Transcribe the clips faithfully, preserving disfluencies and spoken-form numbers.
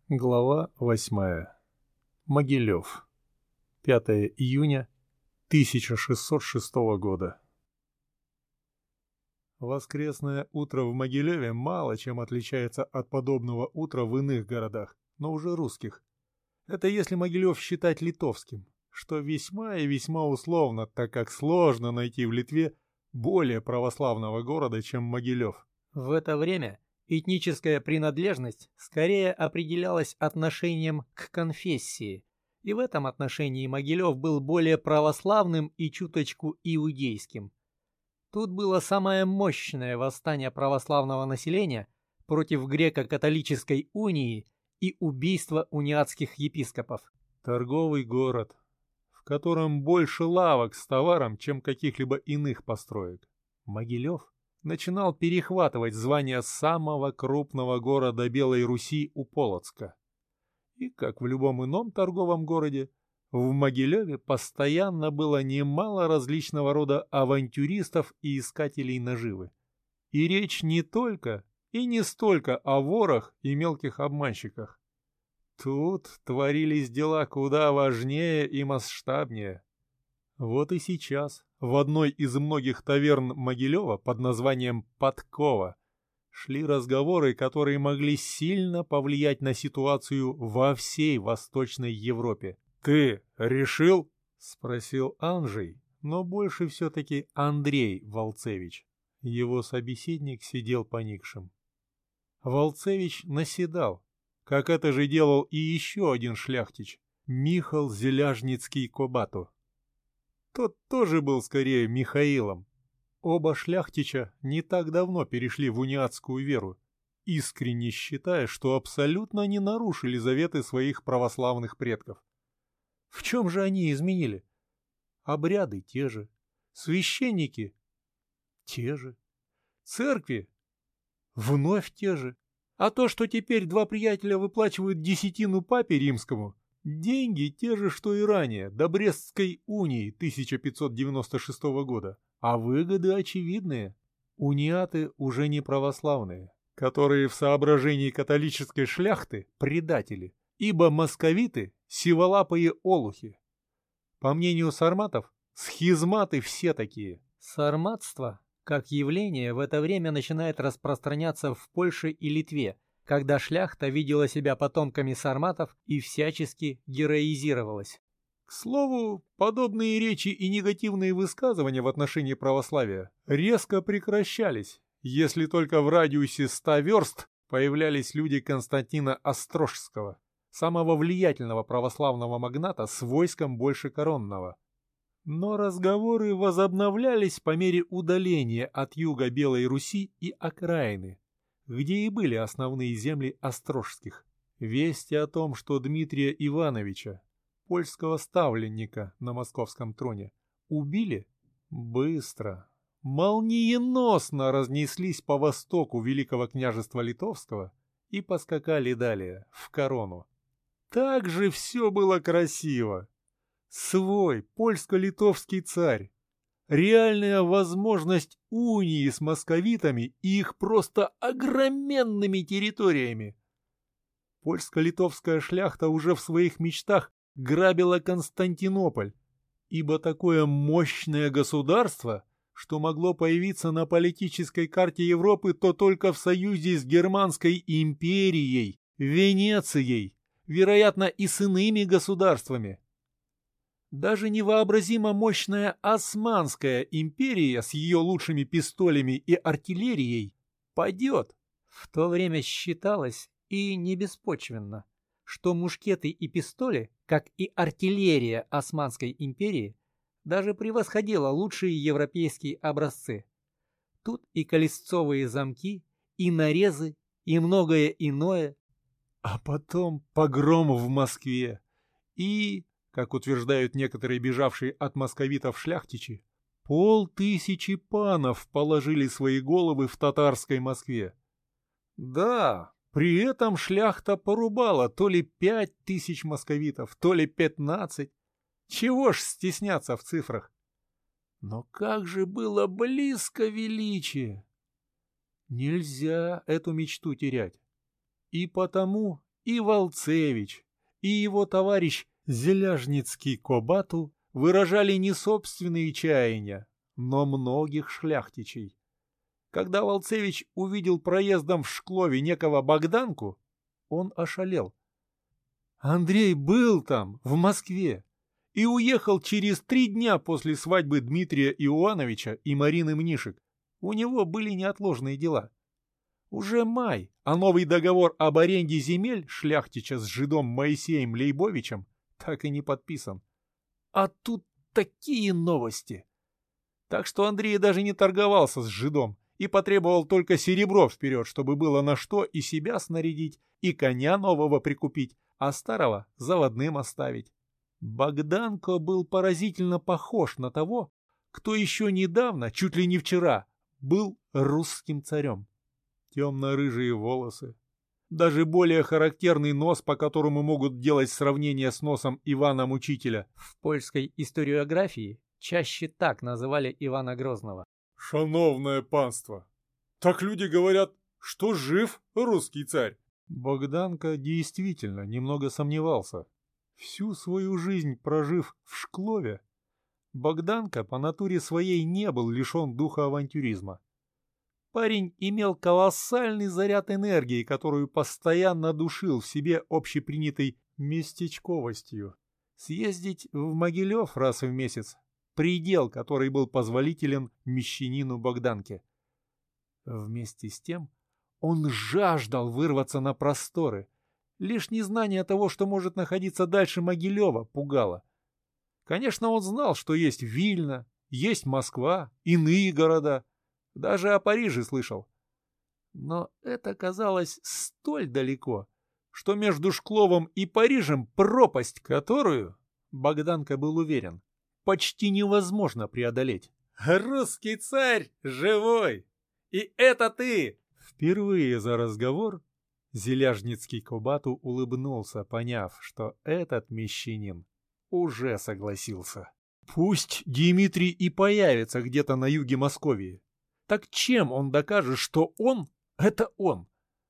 Глава восьмая. Могилев. пятое июня тысяча шестьсот шестого года. Воскресное утро в Могилеве мало чем отличается от подобного утра в иных городах, но уже русских. Это если Могилев считать литовским, что весьма и весьма условно, так как сложно найти в Литве более православного города, чем Могилев. В это время этническая принадлежность скорее определялась отношением к конфессии, и в этом отношении Могилев был более православным и чуточку иудейским. Тут было самое мощное восстание православного населения против греко-католической унии и убийства униатских епископов. Торговый город, в котором больше лавок с товаром, чем каких-либо иных построек. Могилев начинал перехватывать звание самого крупного города Белой Руси у Полоцка. И, как в любом ином торговом городе, в Могилеве постоянно было немало различного рода авантюристов и искателей наживы. И речь не только и не столько о ворах и мелких обманщиках. Тут творились дела куда важнее и масштабнее. Вот и сейчас в одной из многих таверн Могилева под названием «Подкова» шли разговоры, которые могли сильно повлиять на ситуацию во всей Восточной Европе. «Ты решил?» — спросил Анжей, но больше все-таки Андрей Волцевич. Его собеседник сидел поникшим. Волцевич наседал, как это же делал и еще один шляхтич, Михал Зеляжницкий-Кобато. Тот тоже был скорее Михаилом. Оба шляхтича не так давно перешли в униатскую веру, искренне считая, что абсолютно не нарушили заветы своих православных предков. В чем же они изменили? Обряды те же, священники те же, церкви вновь те же. А то, что теперь два приятеля выплачивают десятину папе римскому, деньги те же, что и ранее, до Брестской унии тысяча пятьсот девяносто шестого года, а выгоды очевидные. Униаты уже не православные, которые в соображении католической шляхты предатели, ибо московиты – сиволапые олухи. По мнению сарматов, схизматы все такие. Сарматство, как явление, в это время начинает распространяться в Польше и Литве, когда шляхта видела себя потомками сарматов и всячески героизировалась. К слову, подобные речи и негативные высказывания в отношении православия резко прекращались, если только в радиусе ста верст появлялись люди Константина Острожского, самого влиятельного православного магната с войском больше коронного. Но разговоры возобновлялись по мере удаления от юга Белой Руси и окраины, где и были основные земли Острожских. Вести о том, что Дмитрия Ивановича, польского ставленника на московском троне, убили, быстро, молниеносно разнеслись по востоку Великого княжества Литовского и поскакали далее, в корону. Так же все было красиво. Свой польско-литовский царь, реальная возможность унии с московитами и их просто огроменными территориями. Польско-литовская шляхта уже в своих мечтах грабила Константинополь, ибо такое мощное государство, что могло появиться на политической карте Европы, то только в союзе с Германской империей, Венецией, вероятно, и с иными государствами. Даже невообразимо мощная Османская империя с ее лучшими пистолями и артиллерией падет. В то время считалось, и не беспочвенно, что мушкеты и пистоли, как и артиллерия Османской империи, даже превосходила лучшие европейские образцы. Тут и колесцовые замки, и нарезы, и многое иное. А потом погром в Москве и, как утверждают некоторые бежавшие от московитов шляхтичи, полтысячи панов положили свои головы в татарской Москве. Да, при этом шляхта порубала то ли пять тысяч московитов, то ли пятнадцать. Чего ж стесняться в цифрах? Но как же было близко величие! Нельзя эту мечту терять. И потому И Волцевич, и его товарищ Зеляжницкий Кобату выражали не собственные чаяния, но многих шляхтичей. Когда Волцевич увидел проездом в Шклове некого Богданку, он ошалел. Андрей был там, в Москве, и уехал через три дня после свадьбы Дмитрия Иоановича и Марины Мнишек. У него были неотложные дела. Уже май, а новый договор об аренде земель шляхтича с жидом Моисеем Лейбовичем так и не подписан. А тут такие новости. Так что Андрей даже не торговался с жидом и потребовал только серебро вперед, чтобы было на что и себя снарядить, и коня нового прикупить, а старого заводным оставить. Богданко был поразительно похож на того, кто еще недавно, чуть ли не вчера, был русским царем. Темно-рыжие волосы, даже более характерный нос, по которому могут делать сравнение с носом Ивана Мучителя. В польской историографии чаще так называли Ивана Грозного. «Шановное панство, так люди говорят, что жив русский царь». Богданко действительно немного сомневался. Всю свою жизнь прожив в Шклове, Богданко по натуре своей не был лишен духа авантюризма. Парень имел колоссальный заряд энергии, которую постоянно душил в себе общепринятой местечковостью. Съездить в Могилев раз в месяц — предел, который был позволителен мещанину Богданке. Вместе с тем он жаждал вырваться на просторы. Лишь незнание того, что может находиться дальше Могилева, пугало. Конечно, он знал, что есть Вильна, есть Москва, иные города. Даже о Париже слышал. Но это казалось столь далеко, что между Шкловом и Парижем пропасть, которую, Богданко был уверен, почти невозможно преодолеть. «Русский царь живой! И это ты!» Впервые за разговор Зеляжницкий Кобату улыбнулся, поняв, что этот мещанин уже согласился. Пусть Дмитрий и появится где-то на юге Московии. Так чем он докажет, что он — это он?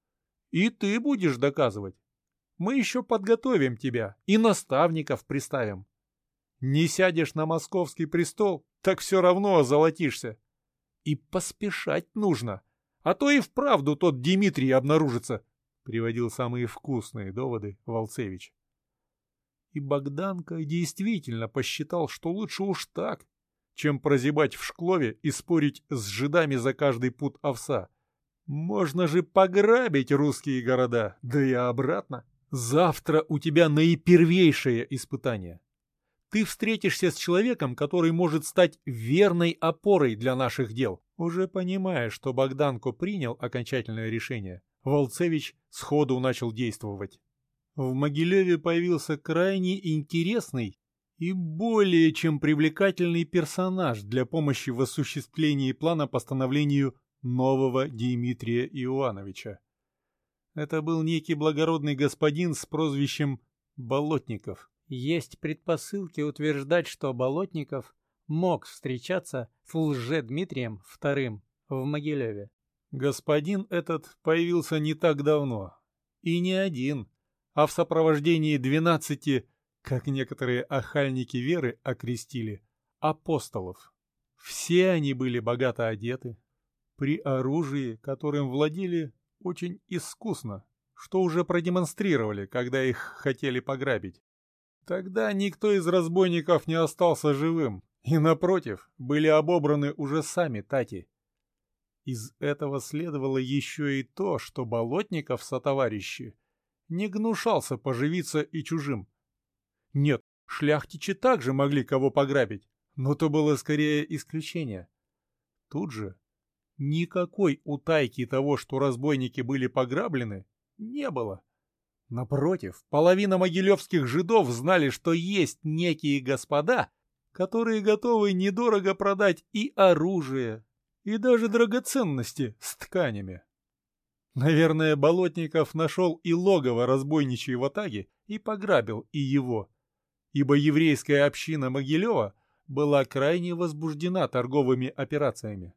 И ты будешь доказывать. Мы еще подготовим тебя и наставников приставим. Не сядешь на московский престол, так все равно озолотишься. И поспешать нужно, а то и вправду тот Дмитрий обнаружится, приводил самые вкусные доводы Волцевич. И Богданко действительно посчитал, что лучше уж так, чем прозябать в Шклове и спорить с жидами за каждый пуд овса. Можно же пограбить русские города, да и обратно. Завтра у тебя наипервейшее испытание. Ты встретишься с человеком, который может стать верной опорой для наших дел. Уже понимая, что Богданко принял окончательное решение, Волцевич сходу начал действовать. В Могилеве появился крайне интересный и более чем привлекательный персонаж для помощи в осуществлении плана по становлению нового Дмитрия Иоановича. Это был некий благородный господин с прозвищем Болотников. Есть предпосылки утверждать, что Болотников мог встречаться с лже-Дмитрием вторым в Могилеве. Господин этот появился не так давно. И не один, а в сопровождении двенадцати, как некоторые охальники веры окрестили, апостолов. Все они были богато одеты, при оружии, которым владели очень искусно, что уже продемонстрировали, когда их хотели пограбить. Тогда никто из разбойников не остался живым, и, напротив, были обобраны уже сами тати. Из этого следовало еще и то, что Болотников сотоварищи не гнушался поживиться и чужим. Нет, шляхтичи также могли кого пограбить, но то было скорее исключение. Тут же никакой утайки того, что разбойники были пограблены, не было. Напротив, половина могилевских жидов знали, что есть некие господа, которые готовы недорого продать и оружие, и даже драгоценности с тканями. Наверное, Болотников нашел и логово разбойничьей ватаги и пограбил и его, ибо еврейская община Могилева была крайне возбуждена торговыми операциями.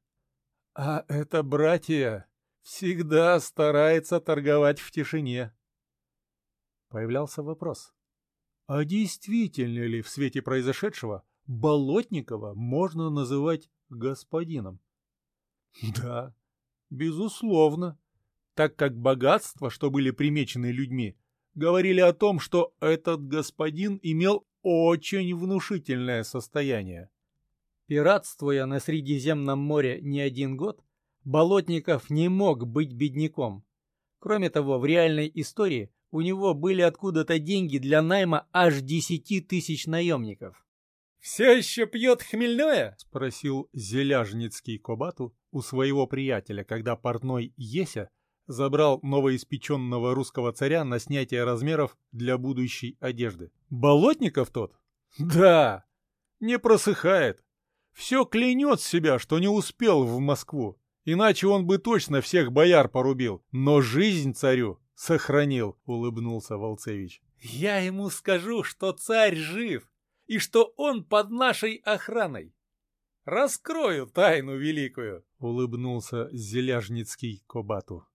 А эта братья всегда старается торговать в тишине. Появлялся вопрос. А действительно ли в свете произошедшего Болотникова можно называть господином? Да, безусловно, так как богатства, что были примечены людьми, говорили о том, что этот господин имел очень внушительное состояние. Пиратствуя на Средиземном море не один год, Болотников не мог быть бедняком. Кроме того, в реальной истории у него были откуда-то деньги для найма аж десяти тысяч наемников. «Все еще пьет хмельное?» — спросил Зеляжницкий Кобату у своего приятеля, когда портной Еся забрал новоиспеченного русского царя на снятие размеров для будущей одежды. «Болотников тот?» «Да, не просыхает. Все клянет себя, что не успел в Москву, иначе он бы точно всех бояр порубил, но жизнь царю сохранил», — улыбнулся Волцевич. «Я ему скажу, что царь жив и что он под нашей охраной. Раскрою тайну великую», — улыбнулся Зеляжницкий Кобату.